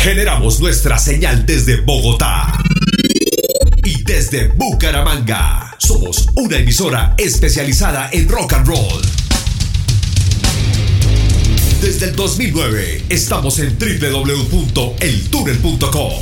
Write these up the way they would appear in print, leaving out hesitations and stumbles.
Generamos nuestra señal desde Bogotá y desde Bucaramanga. Somos una emisora especializada en rock and roll. Desde el 2009 estamos en www.eltunnel.com.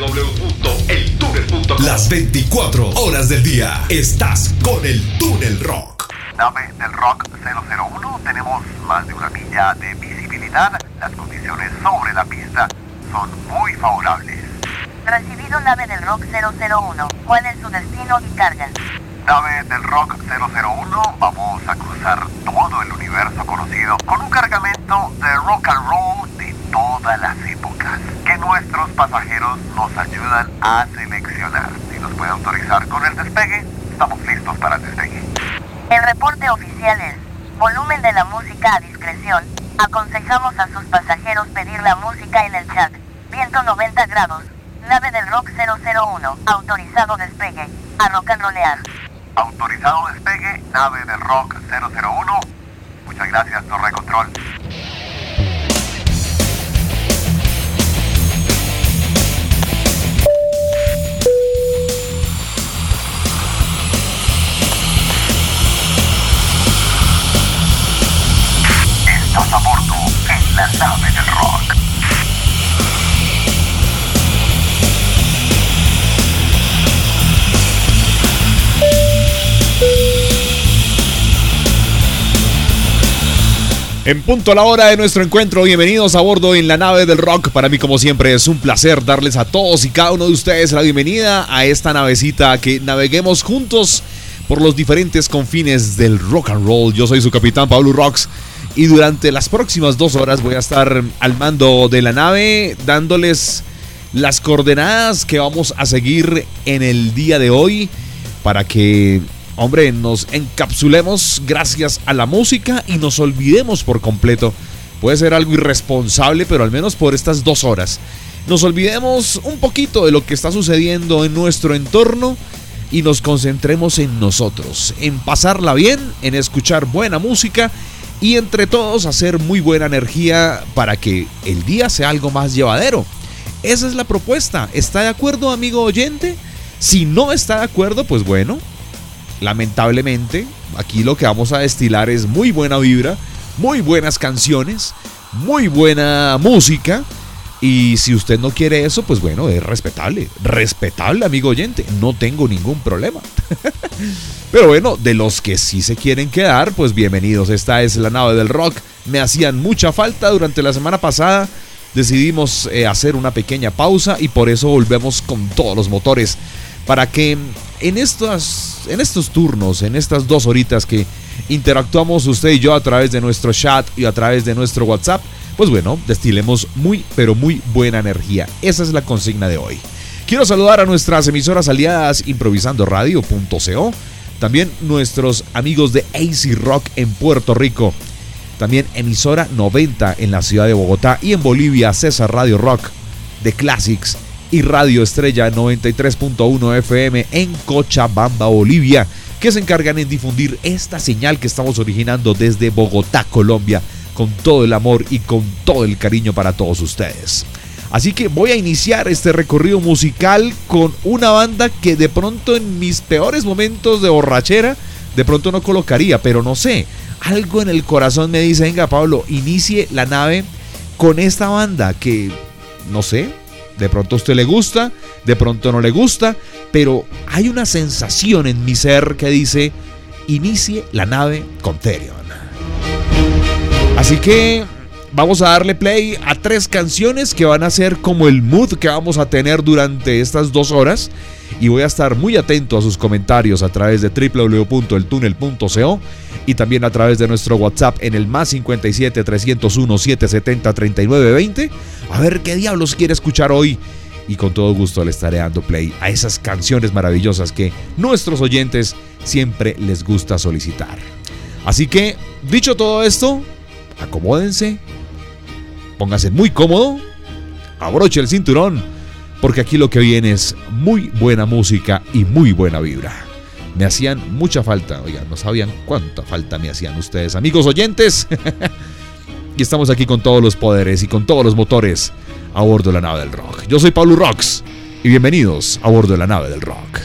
Las 24 horas del día estás con el Túnel Rock. Nave del Rock 001, tenemos más de una milla de visibilidad. Las condiciones sobre la pista son muy favorables. Recibido nave del Rock 001. ¿Cuál es su destino y carga? Nave del Rock 001, vamos a cruzar todo el universo conocido con un cargamento de rock and roll de todas las épocas que nuestros pasajeros nos ayudan a seleccionar. Si nos puede autorizar con el despegue, estamos listos para el despegue. El reporte oficial es: volumen de la música a discreción. Aconsejamos a sus pasajeros pedir la música en el chat. Viento 90 grados. Nave del Rock 001. Autorizado despegue. A rock and rollear. Autorizado despegue, nave del Rock 001. Muchas gracias, Torre Control. Estás a bordo en la nave del rock. En punto a la hora de nuestro encuentro, bienvenidos a bordo en la nave del rock. Para mí, como siempre, es un placer darles a todos y cada uno de ustedes la bienvenida a esta navecita, que naveguemos juntos por los diferentes confines del rock and roll. Yo soy su capitán, Pablo Rocks, y durante las próximas 2 horas voy a estar al mando de la nave, dándoles las coordenadas que vamos a seguir en el día de hoy para que, hombre, nos encapsulemos gracias a la música y nos olvidemos por completo. Puede ser algo irresponsable, pero al menos por estas 2 horas nos olvidemos un poquito de lo que está sucediendo en nuestro entorno y nos concentremos en nosotros, en pasarla bien, en escuchar buena música y entre todos hacer muy buena energía para que el día sea algo más llevadero. Esa es la propuesta. ¿Está de acuerdo, amigo oyente? Si no está de acuerdo, pues bueno, lamentablemente, aquí lo que vamos a destilar es muy buena vibra, muy buenas canciones, muy buena música. Y si usted no quiere eso, pues bueno, es respetable, amigo oyente, no tengo ningún problema. Pero bueno, de los que sí se quieren quedar, pues bienvenidos. Esta es la nave del rock. Me hacían mucha falta durante la semana pasada. Decidimos hacer una pequeña pausa y por eso volvemos con todos los motores, para que en estos turnos, en estas 2 horitas que interactuamos usted y yo a través de nuestro chat y a través de nuestro WhatsApp, pues bueno, destilemos muy, pero muy buena energía. Esa es la consigna de hoy. Quiero saludar a nuestras emisoras aliadas improvisandoradio.co, también nuestros amigos de AC Rock en Puerto Rico, también emisora 90 en la ciudad de Bogotá, y en Bolivia César Radio Rock de Classics y Radio Estrella 93.1 FM en Cochabamba, Bolivia, que se encargan en difundir esta señal que estamos originando desde Bogotá, Colombia, con todo el amor y con todo el cariño para todos ustedes. Así que voy a iniciar este recorrido musical con una banda que de pronto en mis peores momentos de borrachera de pronto no colocaría, pero no sé, algo en el corazón me dice: venga, Pablo, inicie la nave con esta banda que, no sé, de pronto a usted le gusta, de pronto no le gusta, pero hay una sensación en mi ser que dice: inicie la nave con Therion. Así que vamos a darle play a 3 canciones que van a ser como el mood que vamos a tener durante estas 2 horas. Y voy a estar muy atento a sus comentarios a través de www.eltunnel.co y también a través de nuestro WhatsApp en el +57 301 770 3920. A ver qué diablos quiere escuchar hoy. Y con todo gusto le estaré dando play a esas canciones maravillosas que nuestros oyentes siempre les gusta solicitar. Así que, dicho todo esto, acomódense, póngase muy cómodo, abroche el cinturón, porque aquí lo que viene es muy buena música y muy buena vibra. Me hacían mucha falta, oigan, no sabían cuánta falta me hacían ustedes, amigos oyentes. Y estamos aquí con todos los poderes y con todos los motores a bordo de la nave del rock. Yo soy Pablo Rocks y bienvenidos a bordo de la nave del rock.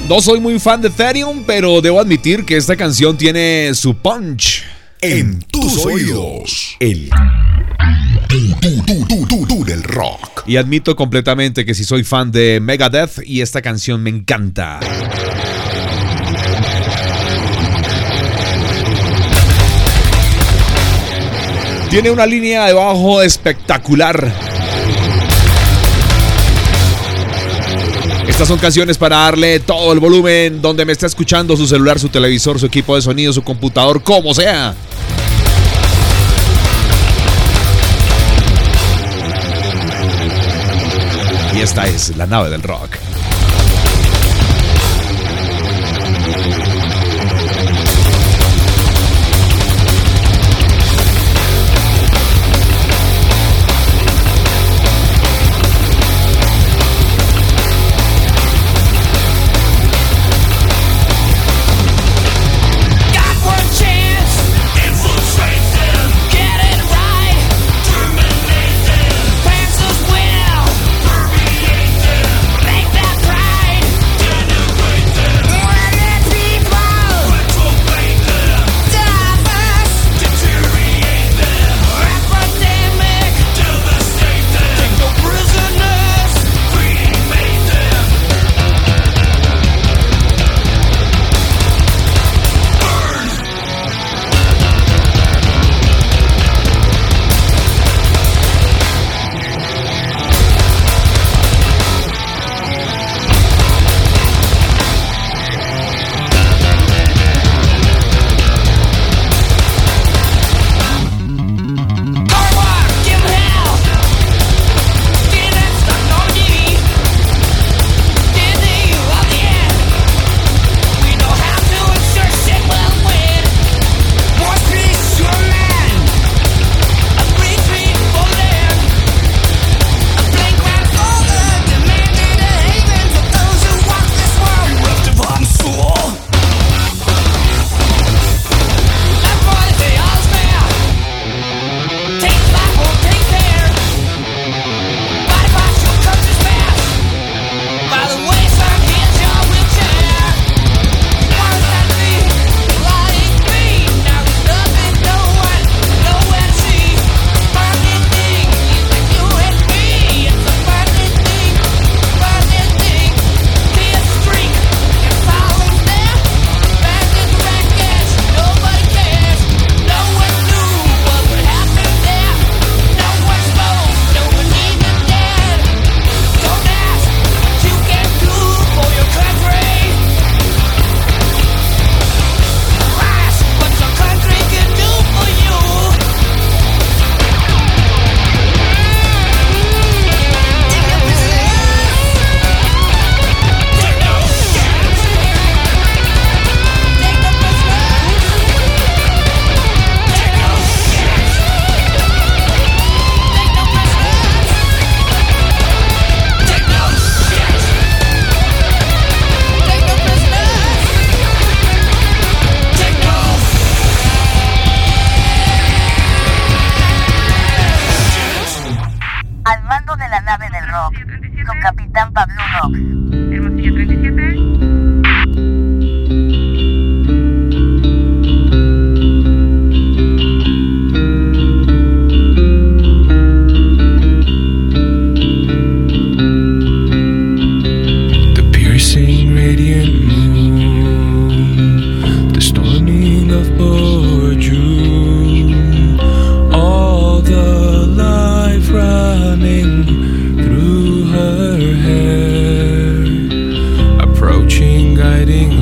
No soy muy fan de Ethereum, pero debo admitir que esta canción tiene su punch. En tus oídos, el tú del rock. Y admito completamente que sí soy fan de Megadeth y esta canción me encanta. Tiene una línea de bajo espectacular. Estas son canciones para darle todo el volumen donde me está escuchando, su celular, su televisor, su equipo de sonido, su computador, como sea. Y esta es la nave del rock. Guiding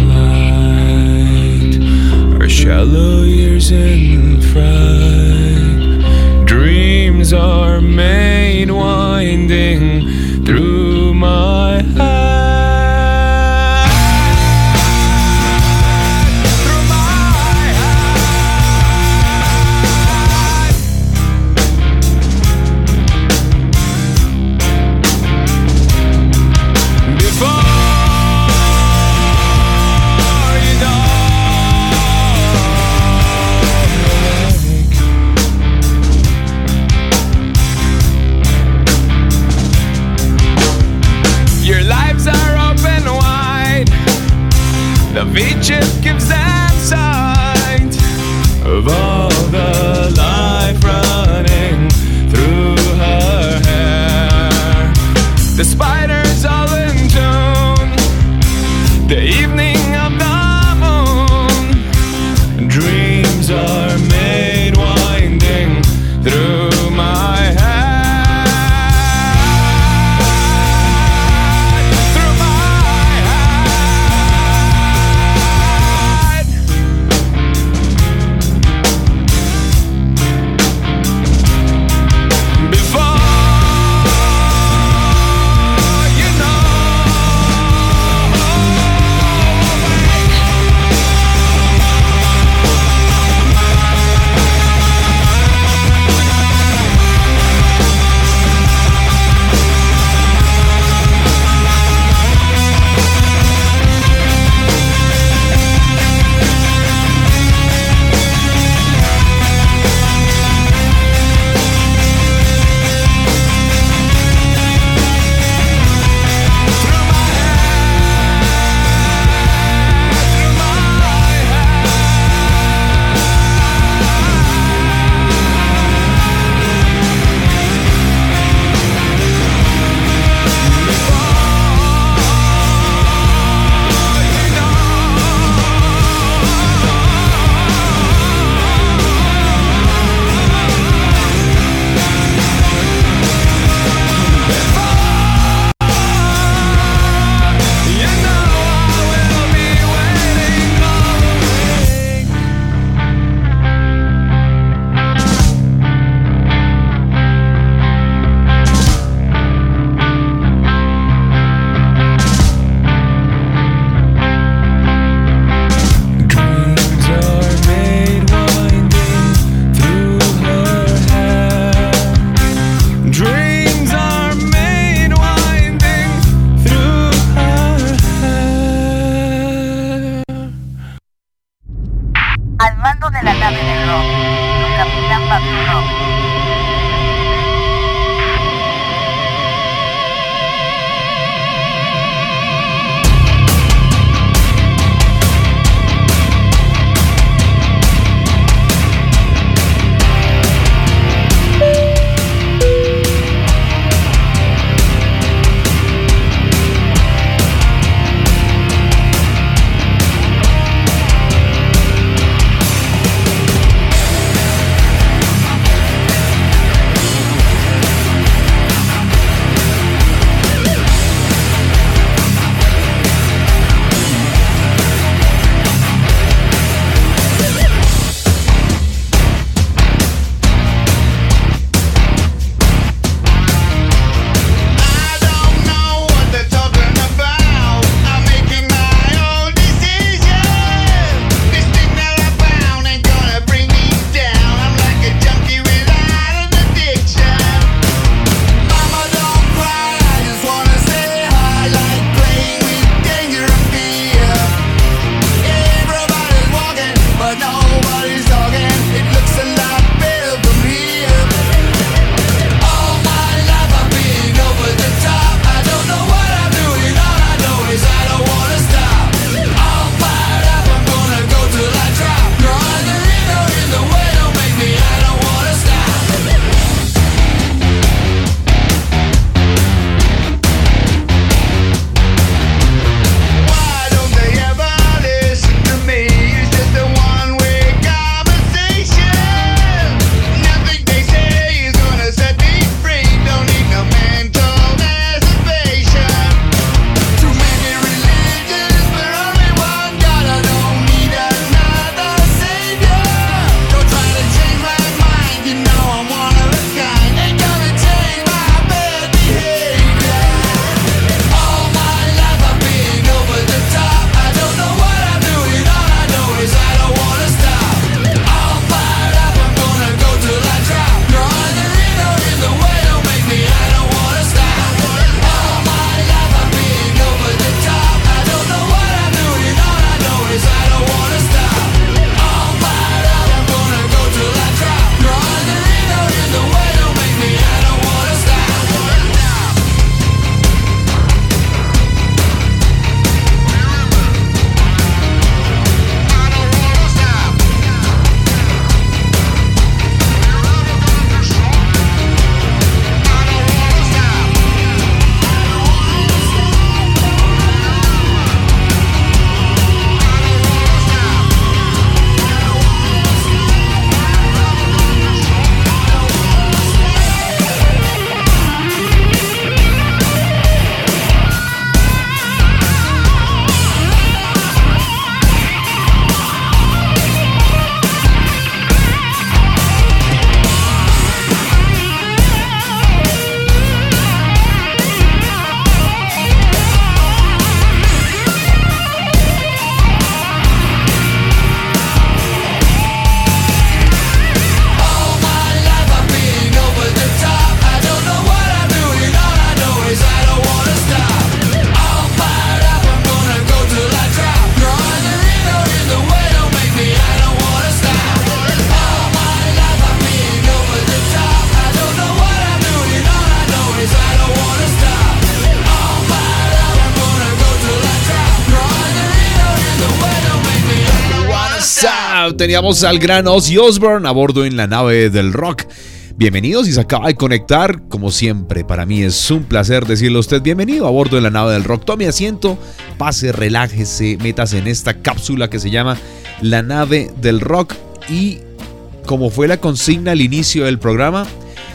teníamos al gran Ozzy Osbourne a bordo en la nave del rock. Bienvenidos, si se acaba de conectar, como siempre, para mí es un placer decirle a usted bienvenido a bordo de la nave del rock. Tome asiento, pase, relájese, métase en esta cápsula que se llama la nave del rock. Y como fue la consigna al inicio del programa,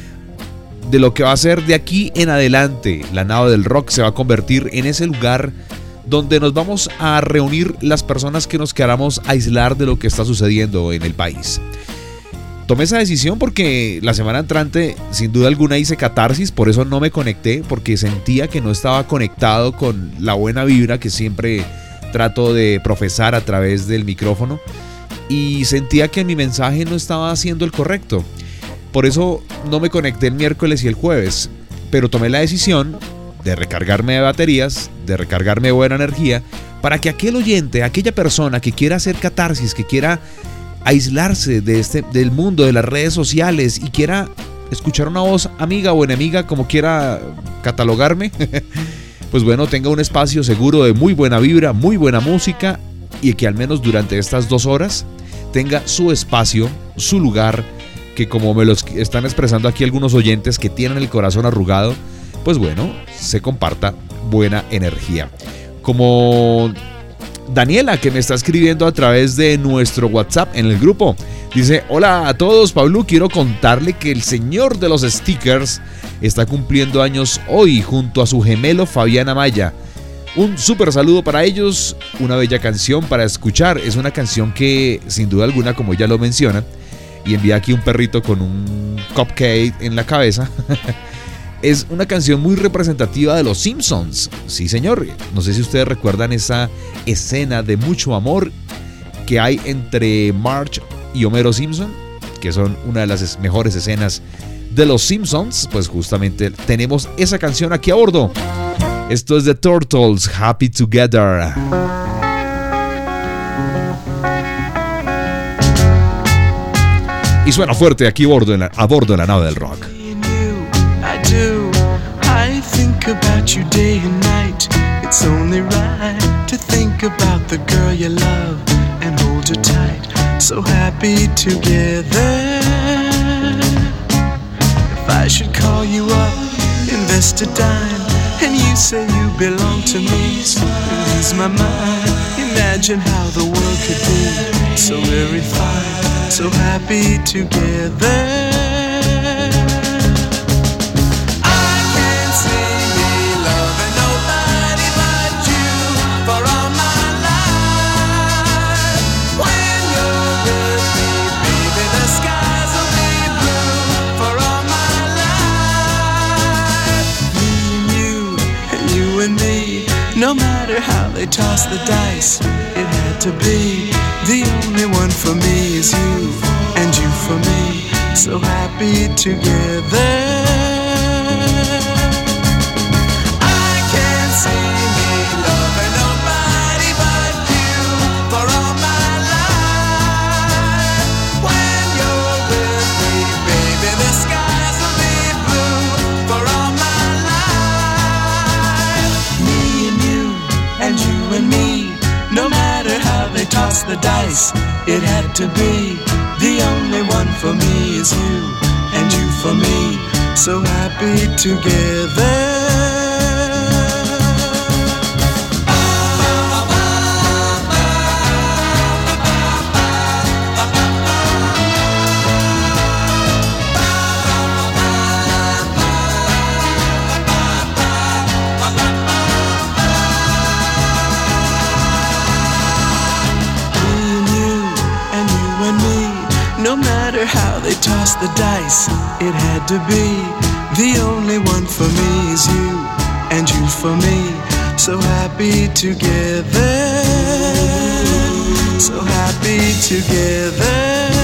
de lo que va a ser de aquí en adelante, la nave del rock se va a convertir en ese lugar donde nos vamos a reunir las personas que nos queramos aislar de lo que está sucediendo en el país. Tomé esa decisión porque la semana entrante, sin duda alguna, hice catarsis, por eso no me conecté, porque sentía que no estaba conectado con la buena vibra que siempre trato de profesar a través del micrófono, y sentía que mi mensaje no estaba siendo el correcto. Por eso no me conecté el miércoles y el jueves, pero tomé la decisión de recargarme de baterías, de recargarme de buena energía, para que aquel oyente, aquella persona que quiera hacer catarsis, que quiera aislarse del mundo, de las redes sociales, y quiera escuchar una voz amiga o enemiga, como quiera catalogarme, pues bueno, tenga un espacio seguro de muy buena vibra, muy buena música, y que al menos durante estas 2 horas tenga su espacio, su lugar, que como me lo están expresando aquí algunos oyentes que tienen el corazón arrugado, pues bueno, se comparta buena energía. Como Daniela, que me está escribiendo a través de nuestro WhatsApp en el grupo. Dice: hola a todos, Pablo, quiero contarle que el señor de los stickers está cumpliendo años hoy junto a su gemelo Fabián Amaya. Un súper saludo para ellos, una bella canción para escuchar. Es una canción que, sin duda alguna, como ella lo menciona, y envía aquí un perrito con un cupcake en la cabeza, es una canción muy representativa de los Simpsons. Sí, señor. No sé si ustedes recuerdan esa escena de mucho amor que hay entre Marge y Homero Simpson, que son una de las mejores escenas de los Simpsons. Pues justamente tenemos esa canción aquí a bordo. Esto es The Turtles, Happy Together. Y suena fuerte aquí a bordo de la nave del rock. I think about you day and night. It's only right to think about the girl you love and hold her tight. So happy together. If I should call you up, invest a dime, and you say you belong to me, lose my mind. Imagine how the world could be so very fine, so happy together. No matter how they toss the dice, it had to be. The only one for me is you, and you for me, so happy together. I can't see me loving nobody but you for all my life. When you're with me, baby, the skies will be blue for all my life. Me and you, and you and me, no matter how they toss the dice, it had to be. The only one for me is you, and you for me, so happy together. No matter how they toss the dice, it had to be. The only one for me is you, and you for me, so happy together. So happy together.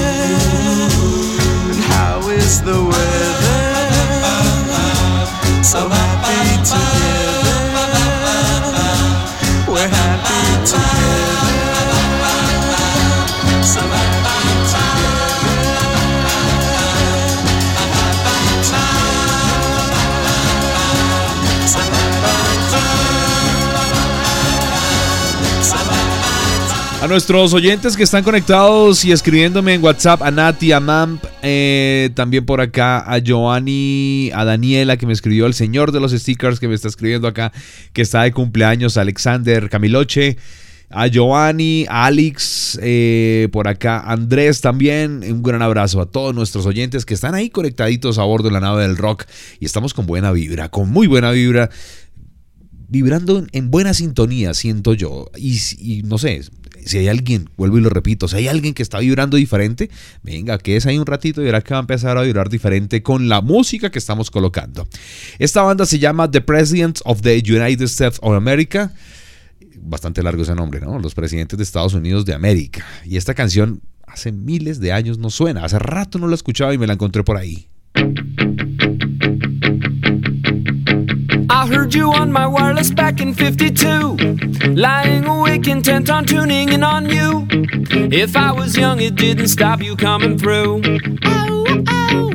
And how is the weather? So happy together. We're happy together. So happy together. A nuestros oyentes que están conectados y escribiéndome en WhatsApp, a Nati, a Mamp, también por acá a Giovanni, a Daniela que me escribió, el señor de los stickers que me está escribiendo acá, que está de cumpleaños, a Alexander Camiloche, a Giovanni, a Alex, por acá Andrés también. Un gran abrazo a todos nuestros oyentes que están ahí conectaditos a bordo de la nave del rock, y estamos con buena vibra, con muy buena vibra, vibrando en buena sintonía, siento yo. Y no sé, si hay alguien, vuelvo y lo repito, si hay alguien que está vibrando diferente, venga, quédese ahí un ratito y verá que va a empezar a vibrar diferente con la música que estamos colocando. Esta banda se llama The President of the United States of America. Bastante largo ese nombre, ¿no? Los presidentes de Estados Unidos de América. Y esta canción hace miles de años no suena. Hace rato no la escuchaba y me la encontré por ahí. I heard you on my wireless back in 52, lying awake intent on tuning in on you. If I was young, it didn't stop you coming through. Ow, ow.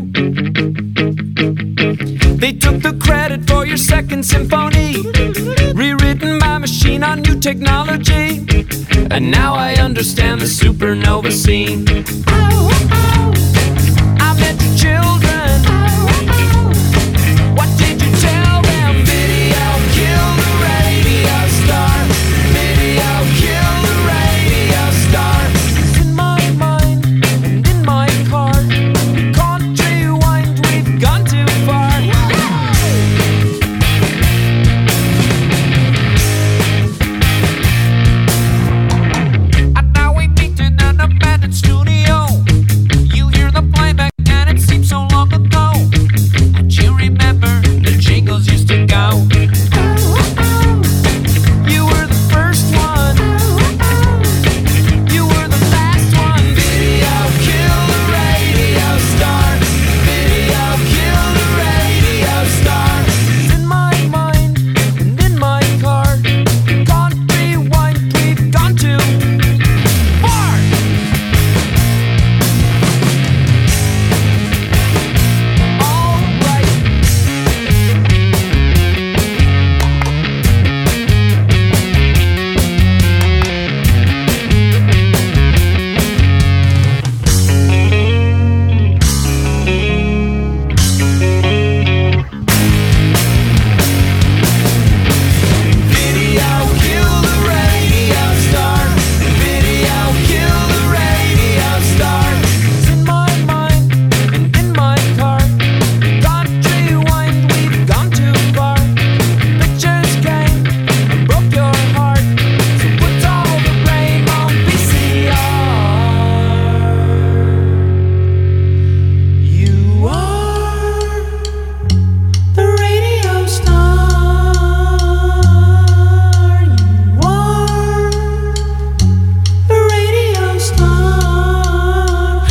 They took the credit for your second symphony, rewritten by machine on new technology. And now I understand the supernova scene. Ow, ow. I met your children. Ow, ow. What did you tell them? Video kill the radio star. Video kill the radio star. It's in my mind and in my car. Can't rewind, we've gone too far. And now we meet in an abandoned studio. You hear the playback and it seems so long ago. And you remember the jingles used to go. You were the first one. You were the last one. Video kill the radio star. Video kill the radio star. It's in my mind and in my car. Can't rewind, we've gone too far. All right. Video kill the radio star. Video kill the radio star. It's in my mind and in my car. Can't rewind, we've gone too far. Pictures came and broke your heart. So put all the blame on VCR. You are the radio star. You are the radio star.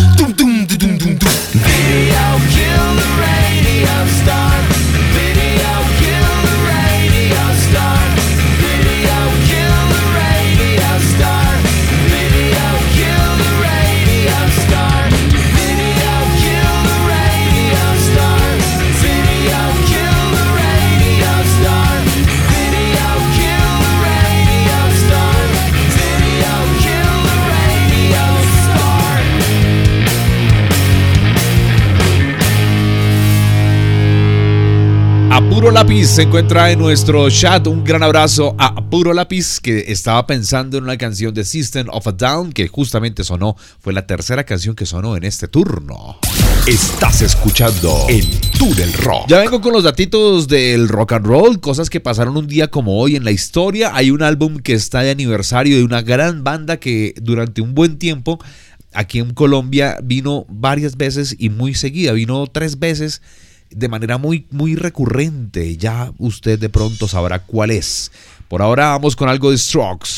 Video kill the radio star. Video kill the radio star. Video kill the radio star. Video kill the radio star. Video kill the radio star. Video kill the radio star. Video kill the radio star. Video kill the radio star. A Puro Lápiz se encuentra en nuestro chat. Un gran abrazo a Puro Lápiz, que estaba pensando en una canción de System of a Down que justamente sonó. Fue la tercera canción que sonó en este turno. Estás escuchando el Túnel Rock. Ya vengo con los datitos del rock and roll, cosas que pasaron un día como hoy en la historia. Hay un álbum que está de aniversario de una gran banda que durante un buen tiempo aquí en Colombia vino varias veces y muy seguida. Vino 3 veces de manera muy, muy recurrente. Ya usted de pronto sabrá cuál es. Por ahora vamos con algo de Strokes.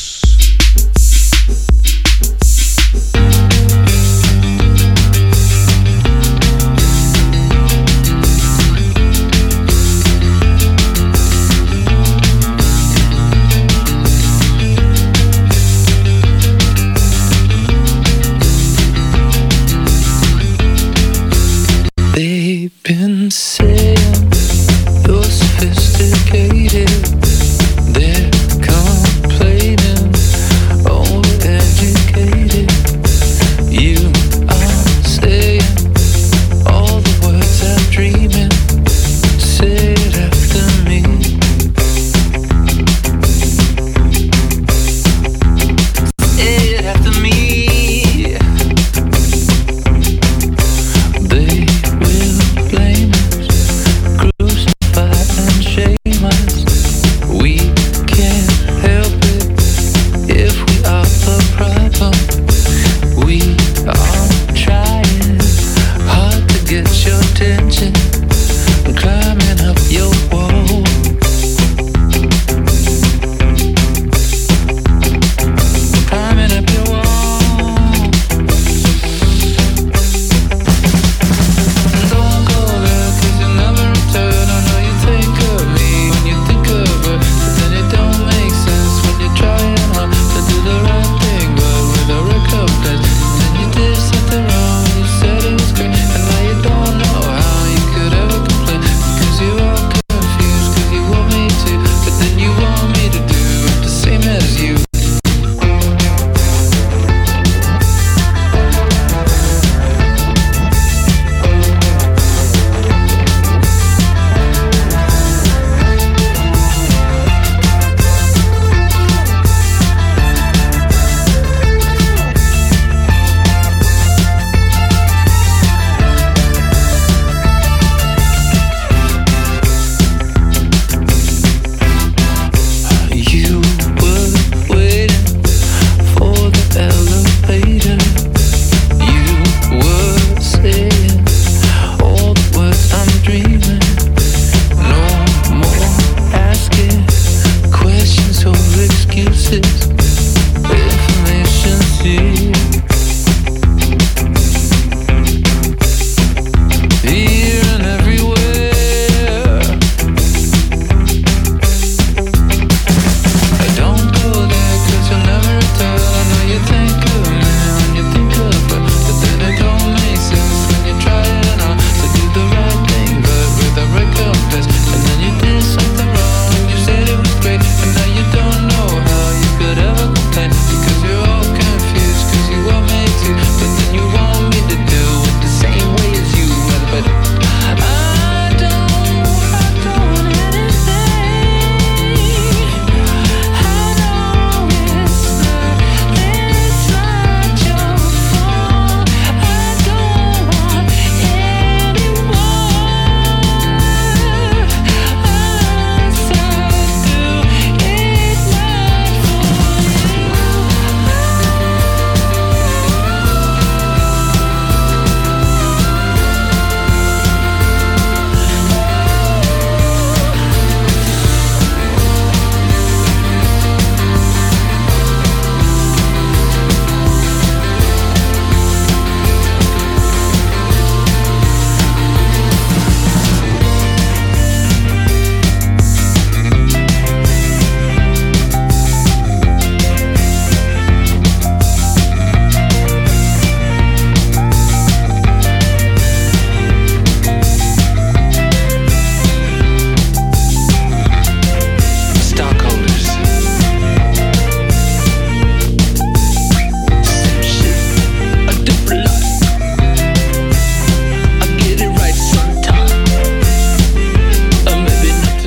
They've been saying you're sophisticated. They're complaining over education.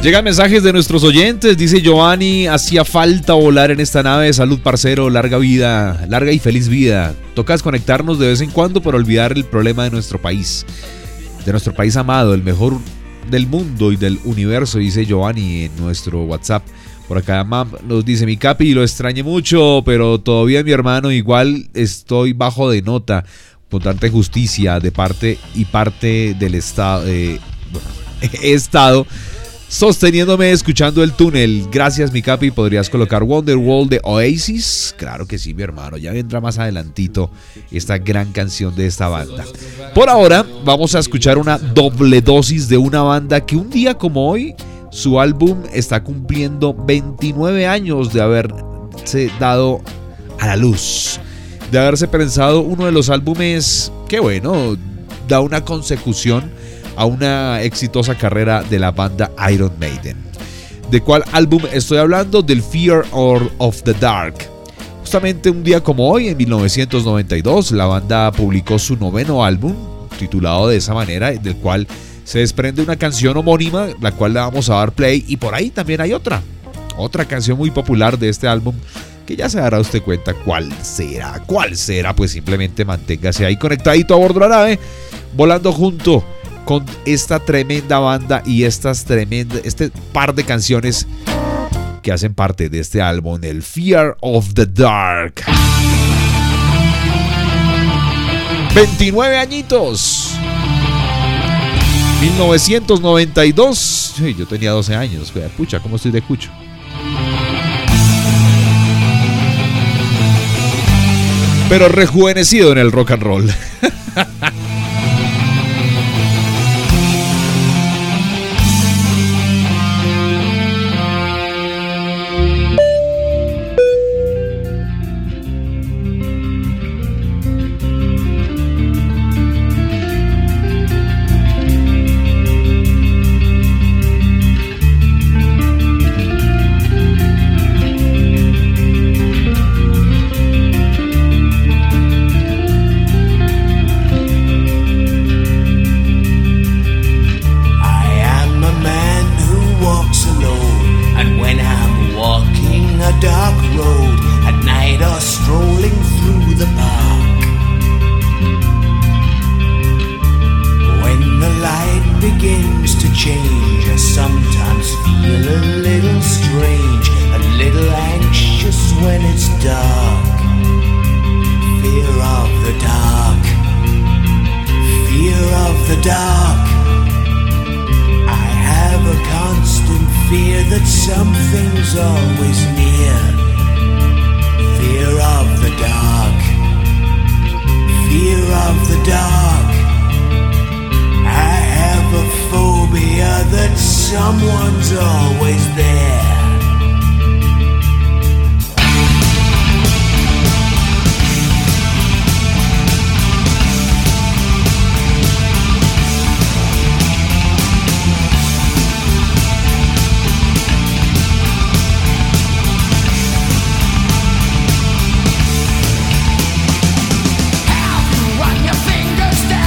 Llegan mensajes de nuestros oyentes. Dice Giovanni: hacía falta volar en esta nave. Salud, parcero, larga vida, larga y feliz vida. Toca desconectarnos de vez en cuando para olvidar el problema de nuestro país amado, el mejor del mundo y del universo, dice Giovanni en nuestro WhatsApp. Por acá Mam nos dice: mi capi, lo extrañé mucho, pero todavía mi hermano, igual estoy bajo de nota con tanta injusticia de parte del Estado. He estado sosteniéndome escuchando el túnel. Gracias, mi capi. ¿Podrías colocar Wonderwall de Oasis? Claro que sí, mi hermano. Ya vendrá más adelantito esta gran canción de esta banda. Por ahora vamos a escuchar una doble dosis de una banda que un día como hoy su álbum está cumpliendo 29 años de haberse dado a la luz, de haberse pensado uno de los álbumes que, bueno, da una consecución a una exitosa carrera de la banda Iron Maiden. ¿De cuál álbum estoy hablando? Del Fear of the Dark. Justamente un día como hoy, en 1992, la banda publicó su noveno álbum, titulado de esa manera, del cual se desprende una canción homónima, la cual le vamos a dar play, y por ahí también hay otra canción muy popular de este álbum, que ya se dará usted cuenta cuál será, pues simplemente manténgase ahí conectadito a bordo de la nave, volando junto con esta tremenda banda y este par de canciones que hacen parte de este álbum, el Fear of the Dark. 29 añitos. 1992. Yo tenía 12 años. Pucha, ¿cómo estoy de cucho? Pero rejuvenecido en el rock and roll. Run your fingers down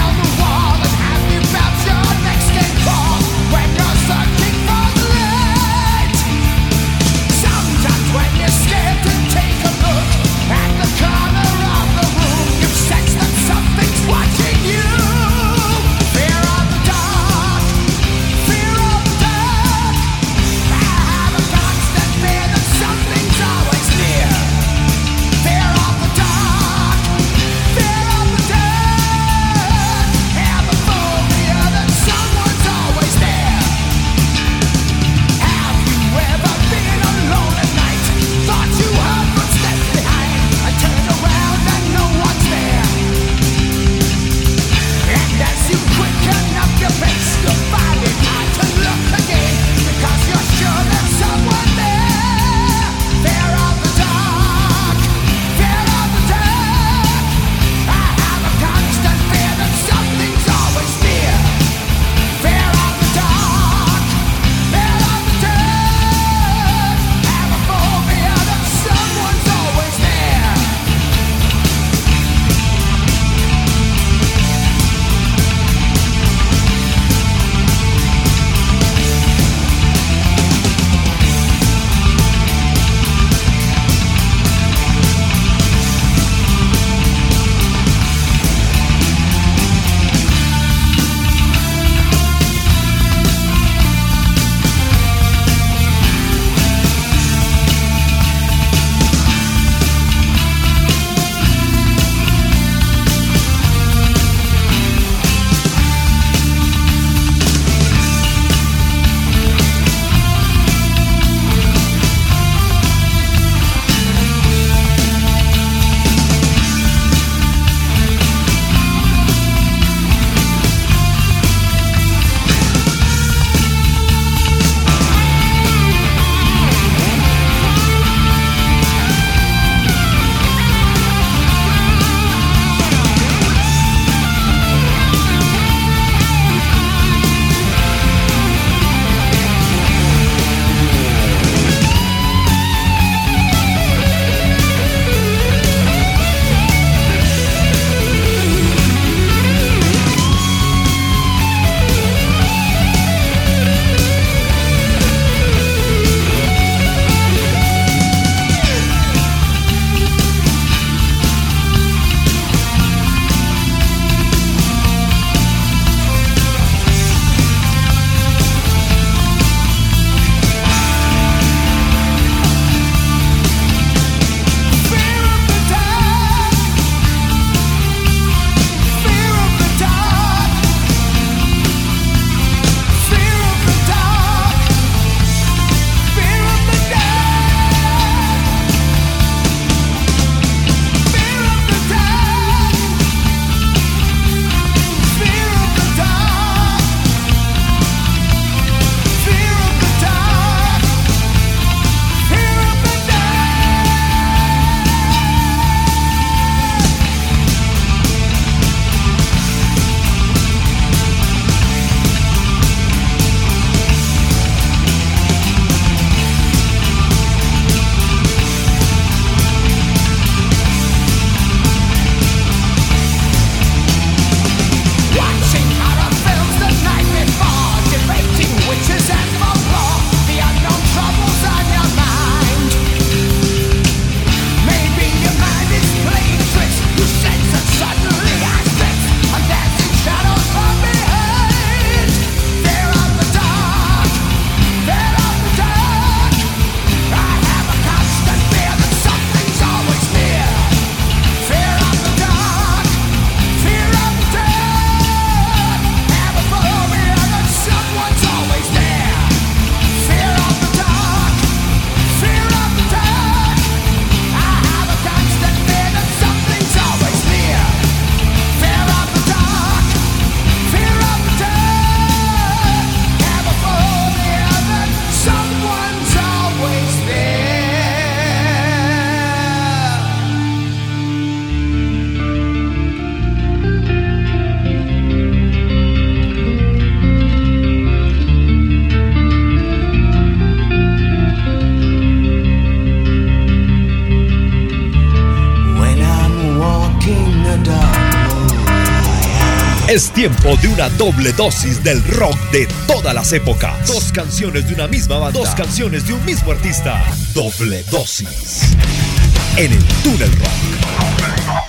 Es tiempo de una doble dosis del rock de todas las épocas. Dos canciones de una misma banda. Dos canciones de un mismo artista. Doble dosis. En el Túnel Rock.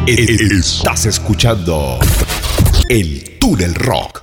Estás escuchando El Túnel Rock.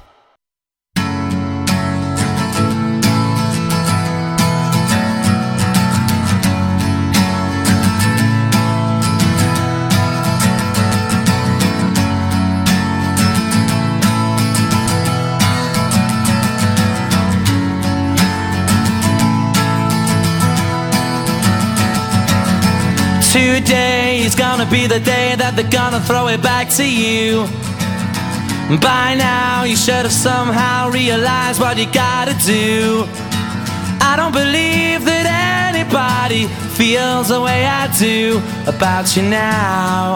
Today is gonna be the day that they're gonna throw it back to you. By now you should have somehow realized what you gotta do. I don't believe that anybody feels the way I do about you now.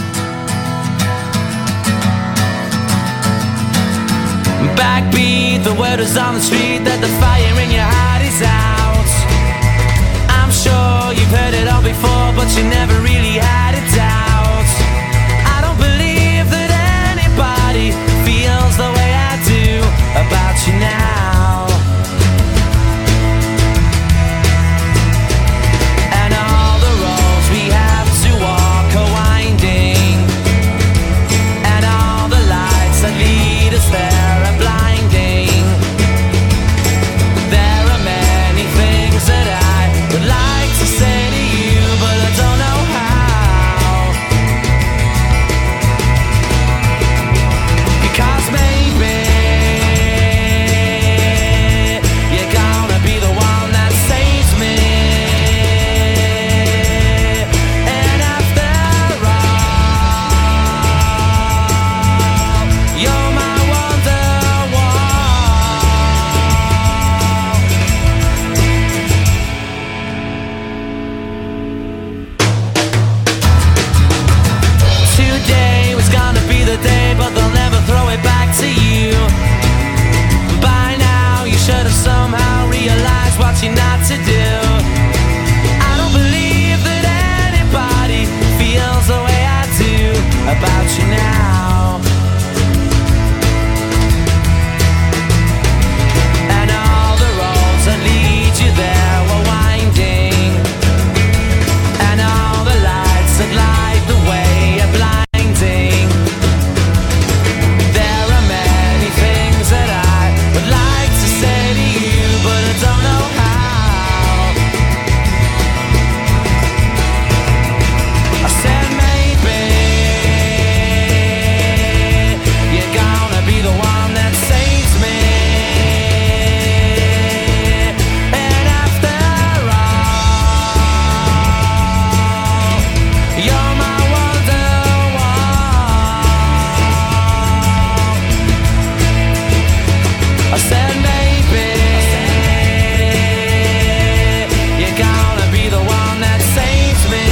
Backbeat, the word is on the street that the fire in your heart is out. I'm sure you've heard it all before, but you never really had a doubt. I don't believe that anybody feels the way I do about you now. And all the roads we have to walk are winding, and all the lights that lead us there are blinding. There are many things that I would like to say to you, but I don't know how. Because maybe you're gonna be the one that saves me. And after all, you're my wonderwall. Today was gonna be the day, but they'll never throw it back to you. By now you should have somehow realized what you're not to do. I don't believe that anybody feels the way I do about you now. And all the roads that lead you there were winding, and all the lights that light the way are blinding. There are many things that I would like to say to you, but I don't know how. I said maybe you're gonna be the one that saves me. And after all, you're my wonderwall. I said maybe you're gonna be the one that saves me.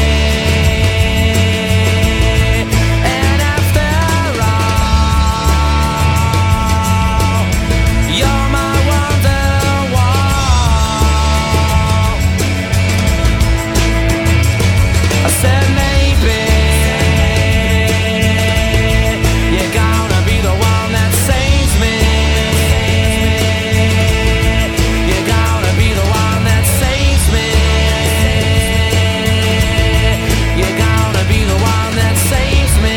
And after all, you're my wonderwall. I said maybe you're gonna be the one that saves me. You're gonna be the one that saves me. You're gonna be the one that saves me.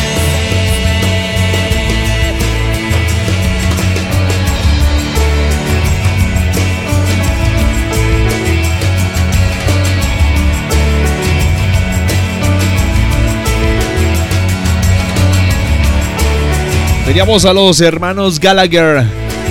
Teníamos a los hermanos Gallagher.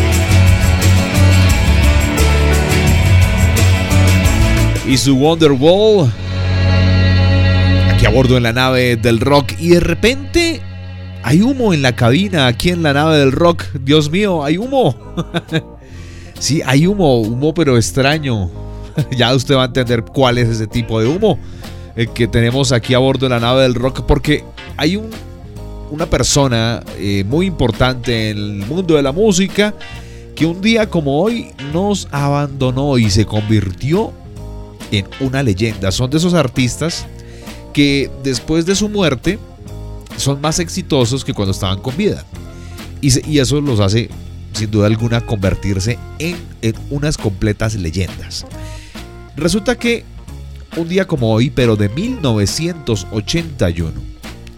Y su Wonderwall. Aquí a bordo en la nave del rock. Y de repente hay humo en la cabina, aquí en la nave del rock. Dios mío, hay humo. Sí, hay humo pero extraño. Ya usted va a entender cuál es ese tipo de humo que tenemos aquí a bordo de la nave del rock. Porque hay una persona muy importante en el mundo de la música que un día como hoy nos abandonó y se convirtió en una leyenda. Son de esos artistas que después de su muerte son más exitosos que cuando estaban con vida, y eso los hace sin duda alguna convertirse en unas completas leyendas. Resulta que un día como hoy, pero de 1981,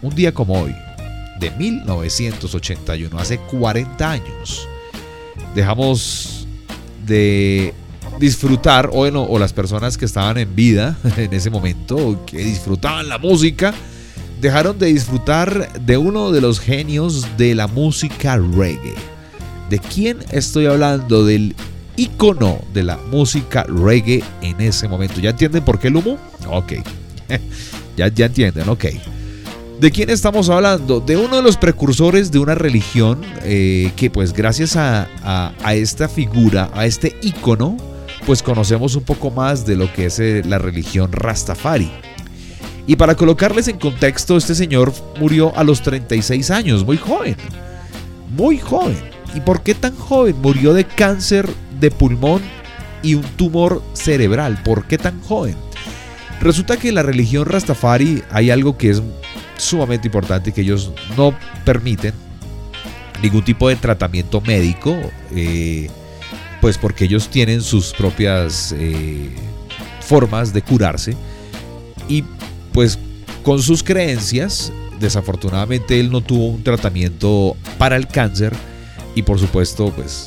un día como hoy, de 1981, hace 40 años, dejamos de disfrutar, o las personas que estaban en vida en ese momento, que disfrutaban la música, dejaron de disfrutar de uno de los genios de la música reggae. ¿De quién estoy hablando? Del ícono de la música reggae en ese momento. ¿Ya entienden por qué el humo? Ok. ya entienden, ok. ¿De quién estamos hablando? De uno de los precursores de una religión que pues gracias a esta figura, a este ícono, pues conocemos un poco más de lo que es la religión Rastafari. Y para colocarles en contexto, este señor murió a los 36 años, muy joven. Muy joven. ¿Y por qué tan joven? Murió de cáncer de pulmón y un tumor cerebral. ¿Por qué tan joven? Resulta que en la religión Rastafari hay algo que es sumamente importante, que ellos no permiten ningún tipo de tratamiento médico, pues porque ellos tienen sus propias formas de curarse, y pues con sus creencias, desafortunadamente él no tuvo un tratamiento para el cáncer, y por supuesto pues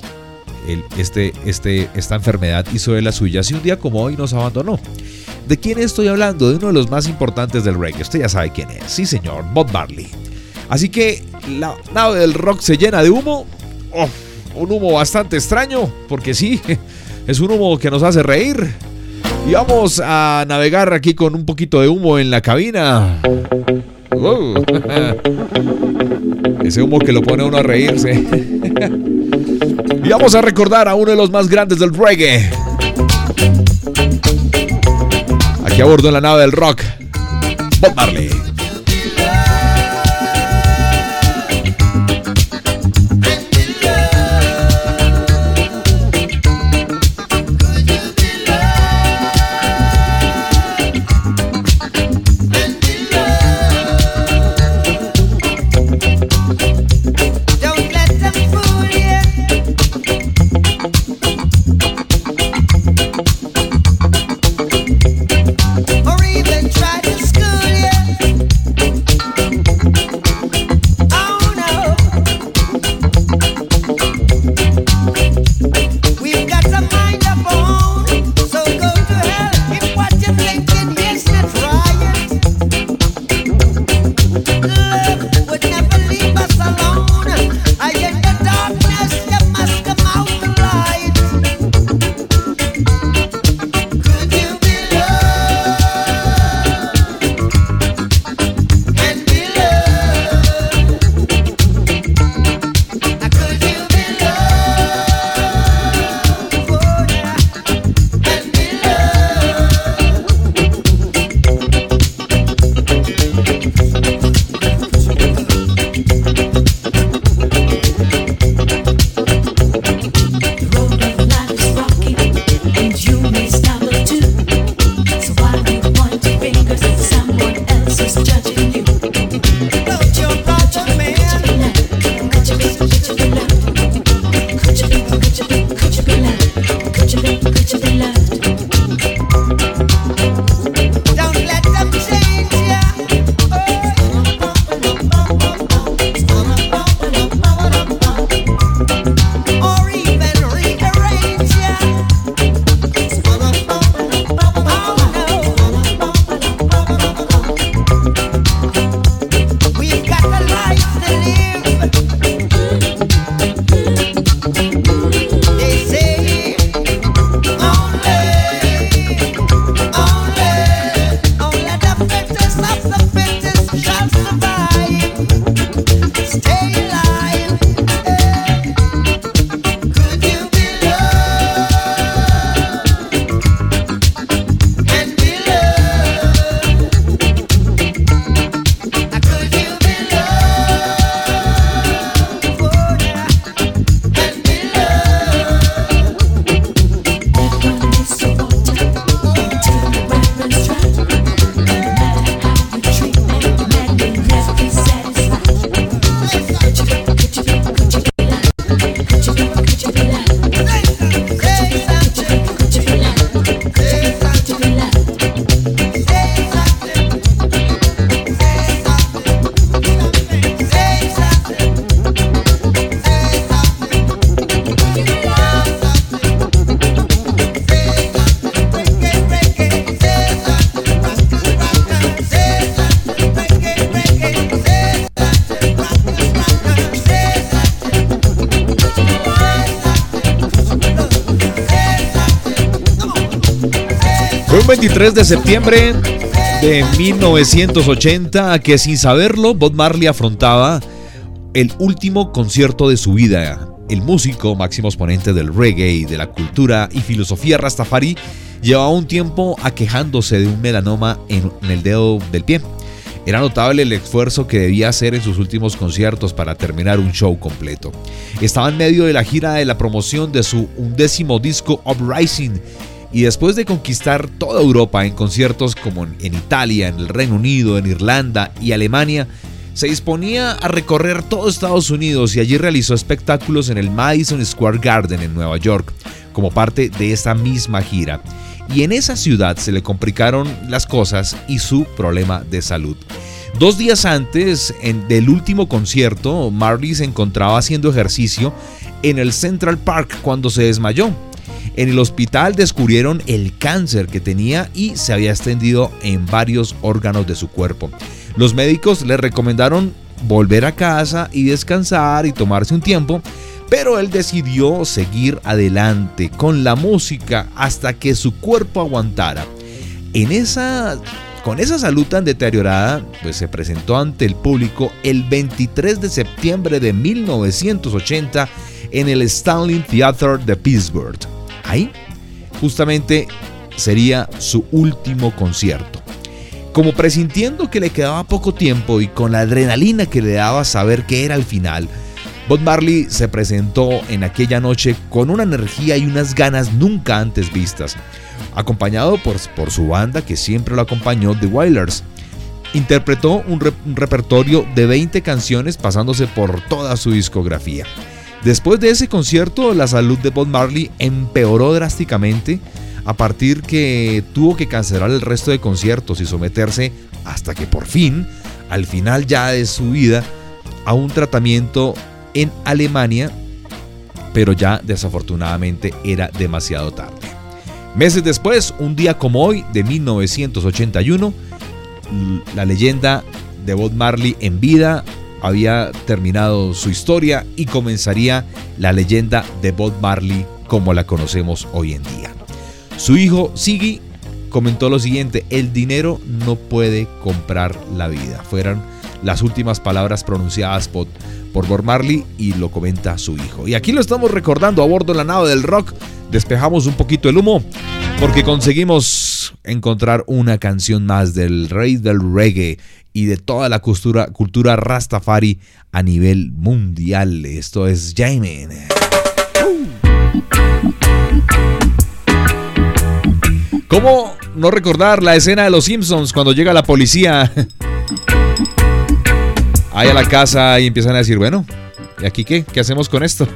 esta enfermedad hizo de las suyas, y un día como hoy nos abandonó. ¿De quién estoy hablando? De uno de los más importantes del reggae. Usted ya sabe quién es. Sí, señor, Bob Marley. Así que la nave del rock se llena de humo. Oh, un humo bastante extraño, porque sí, es un humo que nos hace reír. Y vamos a navegar aquí con un poquito de humo en la cabina. Ese humo que lo pone a uno a reírse. Y vamos a recordar a uno de los más grandes del reggae. Aquí a bordo en la nave del rock, Bob Marley. Or even try to school you. Fue un 23 de septiembre de 1980 que, sin saberlo, Bob Marley afrontaba el último concierto de su vida. El músico, máximo exponente del reggae, de la cultura y filosofía rastafari, llevaba un tiempo aquejándose de un melanoma en el dedo del pie. Era notable el esfuerzo que debía hacer en sus últimos conciertos para terminar un show completo. Estaba en medio de la gira de la promoción de su 11º disco Uprising, y después de conquistar toda Europa en conciertos como en Italia, en el Reino Unido, en Irlanda y Alemania, se disponía a recorrer todo Estados Unidos y allí realizó espectáculos en el Madison Square Garden en Nueva York como parte de esa misma gira. Y en esa ciudad se le complicaron las cosas y su problema de salud. 2 días antes del último concierto, Marley se encontraba haciendo ejercicio en el Central Park cuando se desmayó. En el hospital descubrieron el cáncer que tenía y se había extendido en varios órganos de su cuerpo. Los médicos le recomendaron volver a casa y descansar y tomarse un tiempo, pero él decidió seguir adelante con la música hasta que su cuerpo aguantara. Con esa salud tan deteriorada, pues se presentó ante el público el 23 de septiembre de 1980 en el Stanley Theater de Pittsburgh. Ahí, justamente, sería su último concierto. Como presintiendo que le quedaba poco tiempo y con la adrenalina que le daba saber que era el final, Bob Marley se presentó en aquella noche con una energía y unas ganas nunca antes vistas, acompañado por su banda que siempre lo acompañó, The Wailers. Interpretó un repertorio de 20 canciones pasándose por toda su discografía. Después de ese concierto, la salud de Bob Marley empeoró drásticamente, a partir que tuvo que cancelar el resto de conciertos y someterse, hasta que por fin, al final ya de su vida, a un tratamiento en Alemania, pero ya desafortunadamente era demasiado tarde. Meses después, un día como hoy de 1981, la leyenda de Bob Marley en vida había terminado su historia y comenzaría la leyenda de Bob Marley como la conocemos hoy en día. Su hijo Ziggy comentó lo siguiente: el dinero no puede comprar la vida. Fueron las últimas palabras pronunciadas por Bob Marley, y lo comenta su hijo. Y aquí lo estamos recordando a bordo de la nave del rock. Despejamos un poquito el humo porque conseguimos encontrar una canción más del rey del reggae y de toda la cultura rastafari a nivel mundial. Esto es Jamin. ¿Cómo no recordar la escena de Los Simpsons cuando llega la policía ahí a la casa y empiezan a decir, bueno, ¿y aquí qué? ¿Qué hacemos con esto?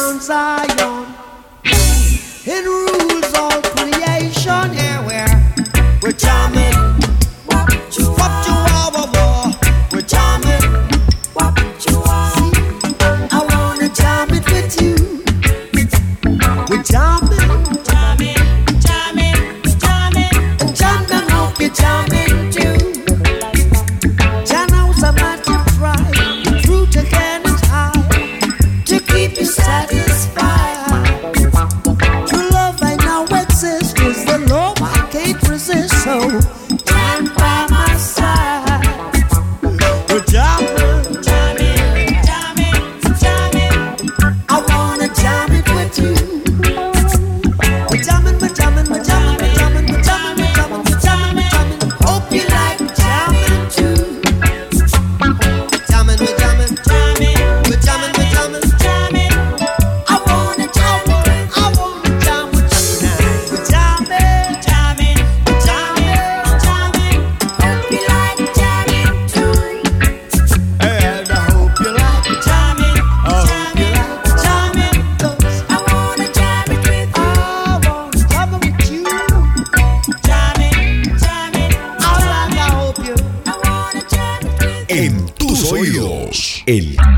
Zion, it rules all creation. Yeah, where El